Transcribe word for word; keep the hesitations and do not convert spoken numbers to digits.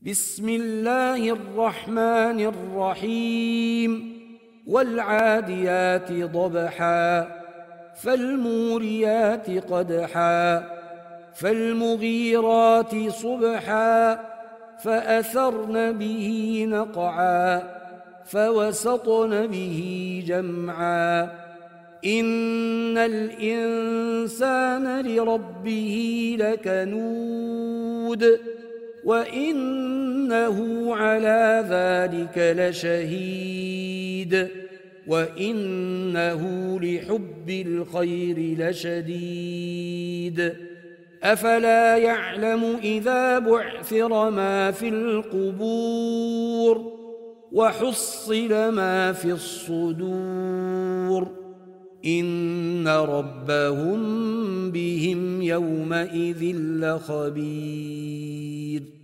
بسم الله الرحمن الرحيم والعاديات ضبحا فالموريات قدحا فالمغيرات صبحا فأثرن به نقعا فوسطن به جمعا إن الإنسان لربه لكنود وإنه على ذلك لشهيد وإنه لحب الخير لشديد أفلا يعلم إذا بعثر ما في القبور وحصل ما في الصدور إن ربهم بهم يومئذ لخبير.